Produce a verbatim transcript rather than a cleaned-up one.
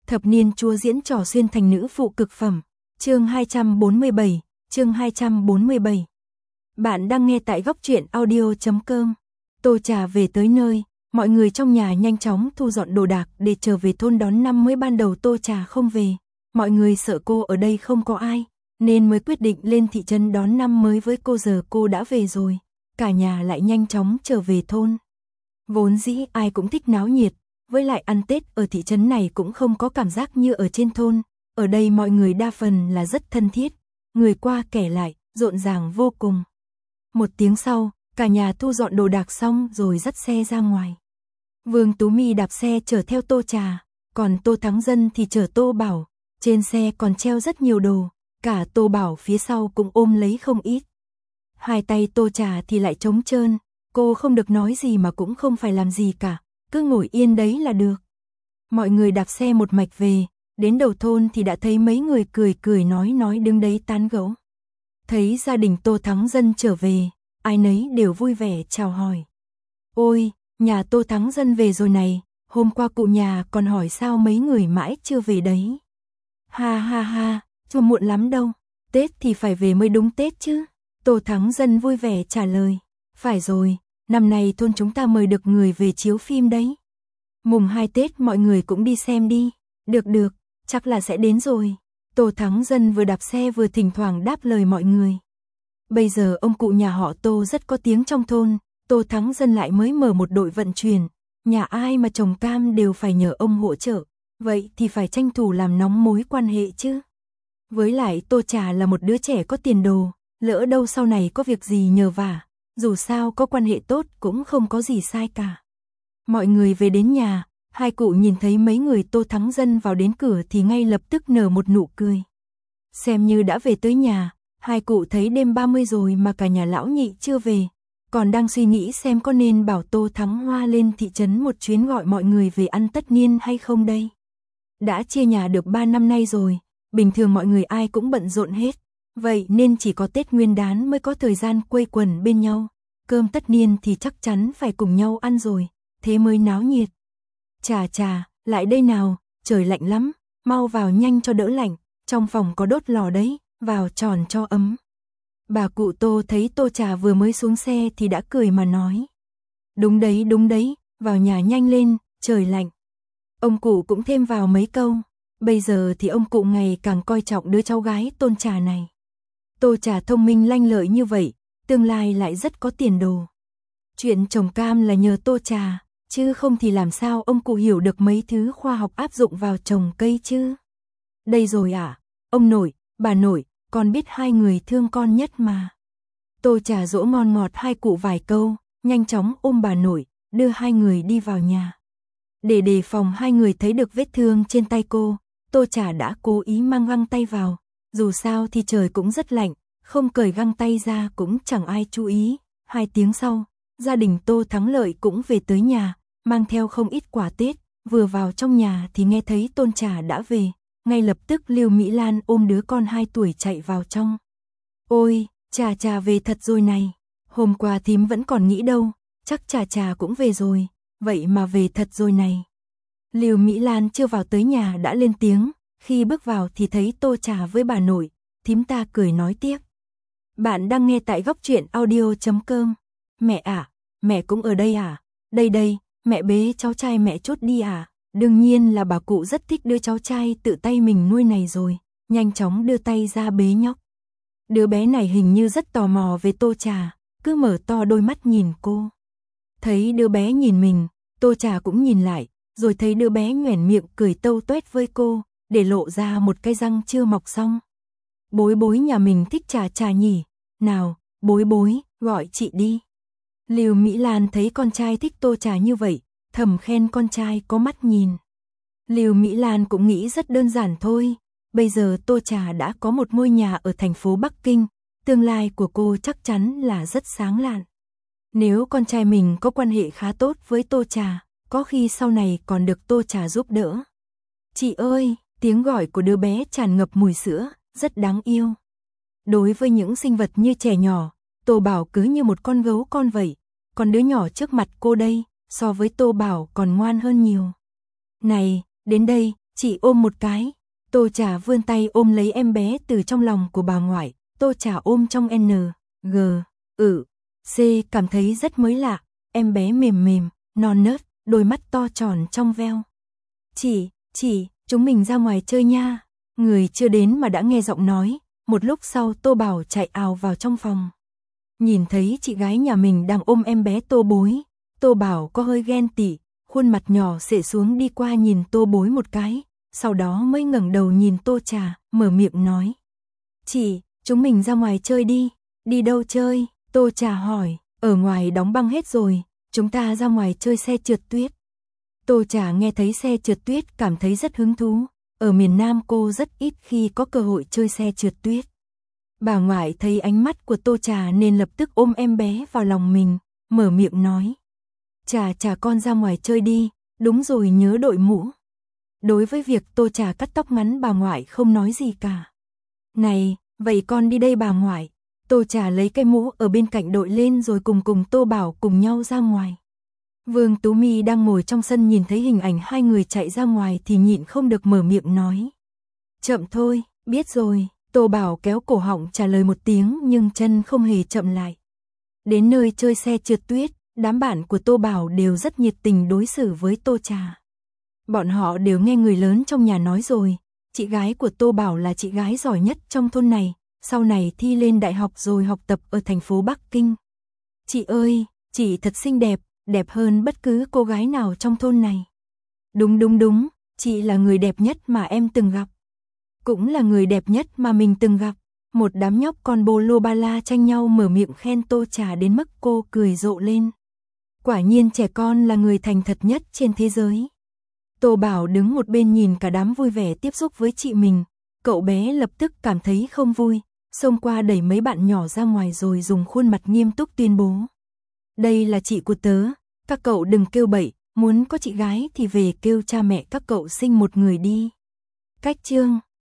Thập niên chúa diễn trò xuyên thành nữ phụ cực phẩm. Chương hai trăm bốn mươi bảy, chương hai trăm bốn mươi bảy. Bạn đang nghe tại góc truyện audio chấm com. Tô Trà về tới nơi, mọi người trong nhà nhanh chóng thu dọn đồ đạc để trở về thôn đón năm mới. Ban đầu Tô Trà không về, mọi người sợ cô ở đây không có ai, nên mới quyết định lên thị trấn đón năm mới với cô. Giờ cô đã về rồi, cả nhà lại nhanh chóng trở về thôn. Vốn dĩ ai cũng thích náo nhiệt, với lại ăn Tết ở thị trấn này cũng không có cảm giác như ở trên thôn. Ở đây mọi người đa phần là rất thân thiết, người qua kẻ lại, rộn ràng vô cùng. Một tiếng sau, cả nhà thu dọn đồ đạc xong rồi dắt xe ra ngoài. Vương Tú My đạp xe chở theo Tô Trà, còn Tô Thắng Dân thì chở Tô Bảo. Trên xe còn treo rất nhiều đồ, cả Tô Bảo phía sau cũng ôm lấy không ít. Hai tay Tô Trà thì lại trống trơn, cô không được nói gì mà cũng không phải làm gì cả, cứ ngồi yên đấy là được. Mọi người đạp xe một mạch về, đến đầu thôn thì đã thấy mấy người cười cười nói nói đứng đấy tán gẫu. Thấy gia đình Tô Thắng Dân trở về, ai nấy đều vui vẻ chào hỏi. Ôi, nhà Tô Thắng Dân về rồi này, hôm qua cụ nhà còn hỏi sao mấy người mãi chưa về đấy. Ha ha ha, chưa muộn lắm đâu, Tết thì phải về mới đúng Tết chứ. Tô Thắng Dân vui vẻ trả lời. Phải rồi, năm nay thôn chúng ta mời được người về chiếu phim đấy. Mùng hai Tết mọi người cũng đi xem đi. Được được, chắc là sẽ đến rồi. Tô Thắng Dân vừa đạp xe vừa thỉnh thoảng đáp lời mọi người. Bây giờ ông cụ nhà họ Tô rất có tiếng trong thôn, Tô Thắng Dân lại mới mở một đội vận chuyển, nhà ai mà trồng cam đều phải nhờ ông hỗ trợ, vậy thì phải tranh thủ làm nóng mối quan hệ chứ. Với lại Tô Trà là một đứa trẻ có tiền đồ, lỡ đâu sau này có việc gì nhờ vả, dù sao có quan hệ tốt cũng không có gì sai cả. Mọi người về đến nhà, hai cụ nhìn thấy mấy người Tô Thắng Dân vào đến cửa thì ngay lập tức nở một nụ cười. Xem như đã về tới nhà, hai cụ thấy đêm ba mươi rồi mà cả nhà lão nhị chưa về, còn đang suy nghĩ xem có nên bảo Tô Thắng Hoa lên thị trấn một chuyến gọi mọi người về ăn tất niên hay không đây. Đã chia nhà được ba năm nay rồi, bình thường mọi người ai cũng bận rộn hết, vậy nên chỉ có Tết Nguyên Đán mới có thời gian quây quần bên nhau, cơm tất niên thì chắc chắn phải cùng nhau ăn rồi, thế mới náo nhiệt. Chà chà, lại đây nào, trời lạnh lắm, mau vào nhanh cho đỡ lạnh, trong phòng có đốt lò đấy, vào tròn cho ấm. Bà cụ Tô thấy Tô Trà vừa mới xuống xe thì đã cười mà nói. Đúng đấy đúng đấy, vào nhà nhanh lên, trời lạnh. Ông cụ cũng thêm vào mấy câu, bây giờ thì ông cụ ngày càng coi trọng đứa cháu gái Tôn Trà này. Tô Trà thông minh lanh lợi như vậy, tương lai lại rất có tiền đồ. Chuyện trồng cam là nhờ Tô Trà, chứ không thì làm sao ông cụ hiểu được mấy thứ khoa học áp dụng vào trồng cây chứ. Đây rồi à, ông nội, bà nội, con biết hai người thương con nhất mà. Tô Trà dỗ ngon ngọt hai cụ vài câu, nhanh chóng ôm bà nội, đưa hai người đi vào nhà. Để đề phòng hai người thấy được vết thương trên tay cô, Tô Trà đã cố ý mang găng tay vào, dù sao thì trời cũng rất lạnh, không cởi găng tay ra cũng chẳng ai chú ý. Hai tiếng sau, gia đình Tô Thắng Lợi cũng về tới nhà, mang theo không ít quà Tết, vừa vào trong nhà thì nghe thấy Tôn Trà đã về, ngay lập tức Lưu Mỹ Lan ôm đứa con hai tuổi chạy vào trong. Ôi, Trà Trà về thật rồi này, hôm qua thím vẫn còn nghĩ đâu, chắc Trà Trà cũng về rồi, vậy mà về thật rồi này. Lưu Mỹ Lan chưa vào tới nhà đã lên tiếng, khi bước vào thì thấy Tô Trà với bà nội, thím ta cười nói tiếp. Bạn đang nghe tại góc truyện audio chấm com. Mẹ à, mẹ cũng ở đây à? Đây đây, mẹ bế cháu trai mẹ chút đi à? Đương nhiên là bà cụ rất thích đứa cháu trai tự tay mình nuôi này rồi, nhanh chóng đưa tay ra bế nhóc. Đứa bé này hình như rất tò mò về Tô Trà, cứ mở to đôi mắt nhìn cô. Thấy đứa bé nhìn mình, Tô Trà cũng nhìn lại, rồi thấy đứa bé nhoẻn miệng cười tâu tuét với cô, để lộ ra một cái răng chưa mọc xong. Bối bối nhà mình thích Trà Trà nhỉ? Nào, bối bối, gọi chị đi. Lưu Mỹ Lan thấy con trai thích Tô Trà như vậy, thầm khen con trai có mắt nhìn. Lưu Mỹ Lan cũng nghĩ rất đơn giản thôi, bây giờ Tô Trà đã có một ngôi nhà ở thành phố Bắc Kinh, tương lai của cô chắc chắn là rất sáng lạn. Nếu con trai mình có quan hệ khá tốt với Tô Trà, có khi sau này còn được Tô Trà giúp đỡ. Chị ơi, tiếng gọi của đứa bé tràn ngập mùi sữa, rất đáng yêu. Đối với những sinh vật như trẻ nhỏ, Tô Bảo cứ như một con gấu con vậy, còn đứa nhỏ trước mặt cô đây, so với Tô Bảo còn ngoan hơn nhiều. Này, đến đây, Chị ôm một cái. Tô Trà vươn tay ôm lấy em bé từ trong lòng của bà ngoại. Tô Trà ôm trong N, G, ừ, C cảm thấy rất mới lạ. Em bé mềm mềm, non nớt, đôi mắt to tròn trong veo. Chị, chị, chúng mình ra ngoài chơi nha. Người chưa đến mà đã nghe giọng nói. Một lúc sau Tô Bảo chạy ào vào trong phòng. Nhìn thấy chị gái nhà mình đang ôm em bé Tô Bối. Tô Bảo có hơi ghen tị, khuôn mặt nhỏ xệ xuống đi qua nhìn Tô Bối một cái. Sau đó mới ngẩng đầu nhìn Tô Trà, mở miệng nói. Chị, chúng mình ra ngoài chơi đi. Đi đâu chơi? Tô Trà hỏi. Ở ngoài đóng băng hết rồi, chúng ta ra ngoài chơi xe trượt tuyết. Tô Trà nghe thấy xe trượt tuyết cảm thấy rất hứng thú. Ở miền Nam cô rất ít khi có cơ hội chơi xe trượt tuyết. Bà ngoại thấy ánh mắt của Tô Trà nên lập tức ôm em bé vào lòng mình, mở miệng nói. Trà Trà con ra ngoài chơi đi, đúng rồi nhớ đội mũ. Đối với việc Tô Trà cắt tóc ngắn bà ngoại không nói gì cả. Này, vậy con đi đây bà ngoại. Tô Trà lấy cái mũ ở bên cạnh đội lên rồi cùng cùng Tô Bảo cùng nhau ra ngoài. Vương Tú My đang ngồi trong sân nhìn thấy hình ảnh hai người chạy ra ngoài thì nhịn không được mở miệng nói. Chậm thôi, biết rồi. Tô Bảo kéo cổ họng trả lời một tiếng nhưng chân không hề chậm lại. Đến nơi chơi xe trượt tuyết, đám bạn của Tô Bảo đều rất nhiệt tình đối xử với Tô Trà. Bọn họ đều nghe người lớn trong nhà nói rồi, chị gái của Tô Bảo là chị gái giỏi nhất trong thôn này, sau này thi lên đại học rồi học tập ở thành phố Bắc Kinh. Chị ơi, chị thật xinh đẹp, đẹp hơn bất cứ cô gái nào trong thôn này. Đúng đúng đúng, chị là người đẹp nhất mà em từng gặp. Cũng là người đẹp nhất mà mình từng gặp. Một đám nhóc con bô lô ba la tranh nhau mở miệng khen Tô Trà đến mức cô cười rộ lên. Quả nhiên trẻ con là người thành thật nhất trên thế giới. Tô Bảo đứng một bên nhìn cả đám vui vẻ tiếp xúc với chị mình. Cậu bé lập tức cảm thấy không vui, xông qua đẩy mấy bạn nhỏ ra ngoài rồi dùng khuôn mặt nghiêm túc tuyên bố. Đây là chị của tớ, các cậu đừng kêu bậy, muốn có chị gái thì về kêu cha mẹ các cậu sinh một người đi. Cách chương